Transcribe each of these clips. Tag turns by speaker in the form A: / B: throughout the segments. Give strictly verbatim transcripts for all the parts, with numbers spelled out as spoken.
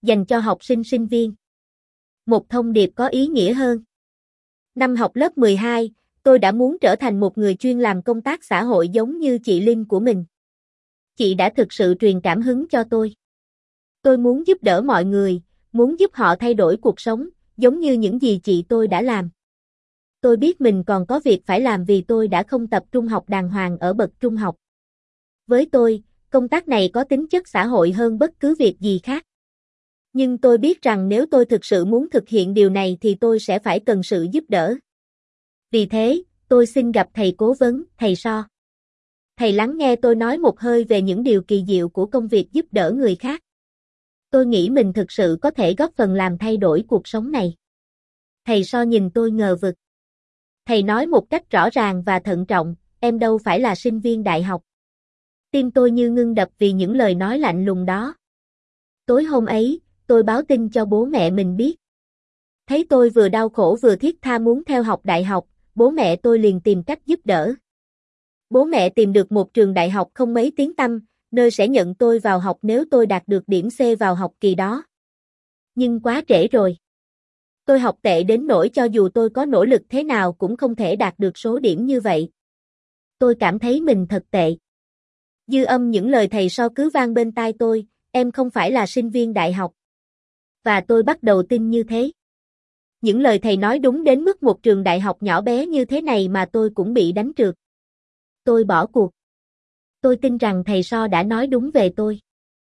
A: dành cho học sinh sinh viên. Một thông điệp có ý nghĩa hơn. Năm học lớp mười hai, tôi đã muốn trở thành một người chuyên làm công tác xã hội giống như chị Linh của mình. Chị đã thực sự truyền cảm hứng cho tôi. Tôi muốn giúp đỡ mọi người, muốn giúp họ thay đổi cuộc sống, giống như những gì chị tôi đã làm. Tôi biết mình còn có việc phải làm vì tôi đã không tập trung học đàng hoàng ở bậc trung học. Với tôi, công tác này có tính chất xã hội hơn bất cứ việc gì khác. Nhưng tôi biết rằng nếu tôi thực sự muốn thực hiện điều này thì tôi sẽ phải cần sự giúp đỡ. Vì thế, tôi xin gặp thầy cố vấn, thầy So. Thầy lắng nghe tôi nói một hơi về những điều kỳ diệu của công việc giúp đỡ người khác. Tôi nghĩ mình thực sự có thể góp phần làm thay đổi cuộc sống này. Thầy So nhìn tôi ngờ vực. Thầy nói một cách rõ ràng và thận trọng, em đâu phải là sinh viên đại học. Tim tôi như ngưng đập vì những lời nói lạnh lùng đó. Tối hôm ấy, tôi báo tin cho bố mẹ mình biết. Thấy tôi vừa đau khổ vừa thiết tha muốn theo học đại học, bố mẹ tôi liền tìm cách giúp đỡ. Bố mẹ tìm được một trường đại học không mấy tiếng tăm, nơi sẽ nhận tôi vào học nếu tôi đạt được điểm C vào học kỳ đó. Nhưng quá trễ rồi. Tôi học tệ đến nỗi cho dù tôi có nỗ lực thế nào cũng không thể đạt được số điểm như vậy. Tôi cảm thấy mình thật tệ. Dư âm những lời thầy So cứ vang bên tai tôi, em không phải là sinh viên đại học. Và tôi bắt đầu tin như thế. Những lời thầy nói đúng đến mức một trường đại học nhỏ bé như thế này mà tôi cũng bị đánh trượt. Tôi bỏ cuộc. Tôi tin rằng thầy So đã nói đúng về tôi.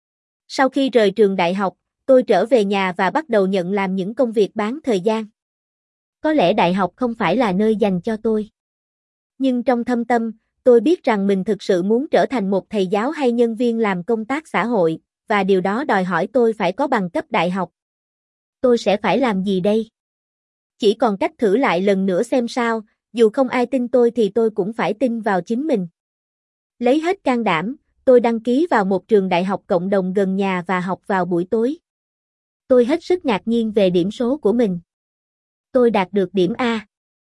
A: Sau khi rời trường đại học, tôi trở về nhà và bắt đầu nhận làm những công việc bán thời gian. Có lẽ đại học không phải là nơi dành cho tôi. Nhưng trong thâm tâm, tôi biết rằng mình thực sự muốn trở thành một thầy giáo hay nhân viên làm công tác xã hội, và điều đó đòi hỏi tôi phải có bằng cấp đại học. Tôi sẽ phải làm gì đây? Chỉ còn cách thử lại lần nữa xem sao, dù không ai tin tôi thì tôi cũng phải tin vào chính mình. Lấy hết can đảm, tôi đăng ký vào một trường đại học cộng đồng gần nhà và học vào buổi tối. Tôi hết sức ngạc nhiên về điểm số của mình. Tôi đạt được điểm A.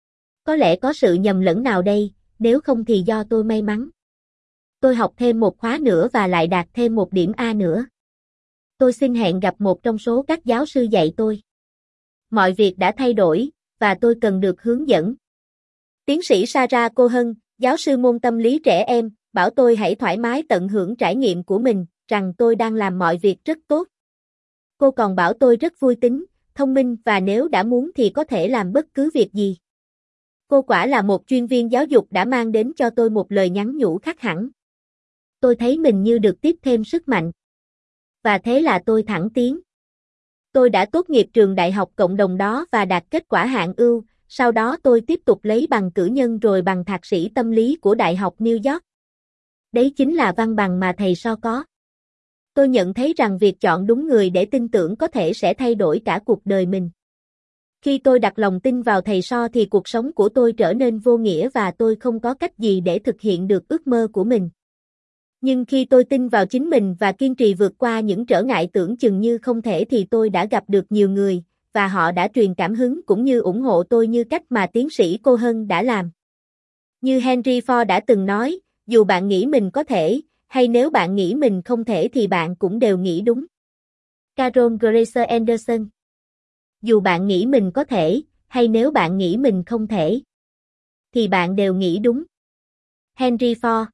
A: Có lẽ có sự nhầm lẫn nào đây, nếu không thì do tôi may mắn. Tôi học thêm một khóa nữa và lại đạt thêm một điểm A nữa. Tôi xin hẹn gặp một trong số các giáo sư dạy tôi. Mọi việc đã thay đổi, và tôi cần được hướng dẫn. Tiến sĩ Sarah Cohen, giáo sư môn tâm lý trẻ em, bảo tôi hãy thoải mái tận hưởng trải nghiệm của mình, rằng tôi đang làm mọi việc rất tốt. Cô còn bảo tôi rất vui tính, thông minh và nếu đã muốn thì có thể làm bất cứ việc gì. Cô quả là một chuyên viên giáo dục đã mang đến cho tôi một lời nhắn nhủ khác hẳn. Tôi thấy mình như được tiếp thêm sức mạnh. Và thế là tôi thẳng tiến. Tôi đã tốt nghiệp trường đại học cộng đồng đó và đạt kết quả hạng ưu, sau đó tôi tiếp tục lấy bằng cử nhân rồi bằng thạc sĩ tâm lý của Đại học New York. Đấy chính là văn bằng mà thầy So có. Tôi nhận thấy rằng việc chọn đúng người để tin tưởng có thể sẽ thay đổi cả cuộc đời mình. Khi tôi đặt lòng tin vào thầy So thì cuộc sống của tôi trở nên vô nghĩa và tôi không có cách gì để thực hiện được ước mơ của mình. Nhưng khi tôi tin vào chính mình và kiên trì vượt qua những trở ngại tưởng chừng như không thể thì tôi đã gặp được nhiều người, và họ đã truyền cảm hứng cũng như ủng hộ tôi như cách mà tiến sĩ Cohen đã làm. Như Henry Ford đã từng nói, dù bạn nghĩ mình có thể, hay nếu bạn nghĩ mình không thể thì bạn cũng đều nghĩ đúng. Carol Grace Anderson. Dù bạn nghĩ mình có thể, hay nếu bạn nghĩ mình không thể, thì bạn đều nghĩ đúng. Henry Ford.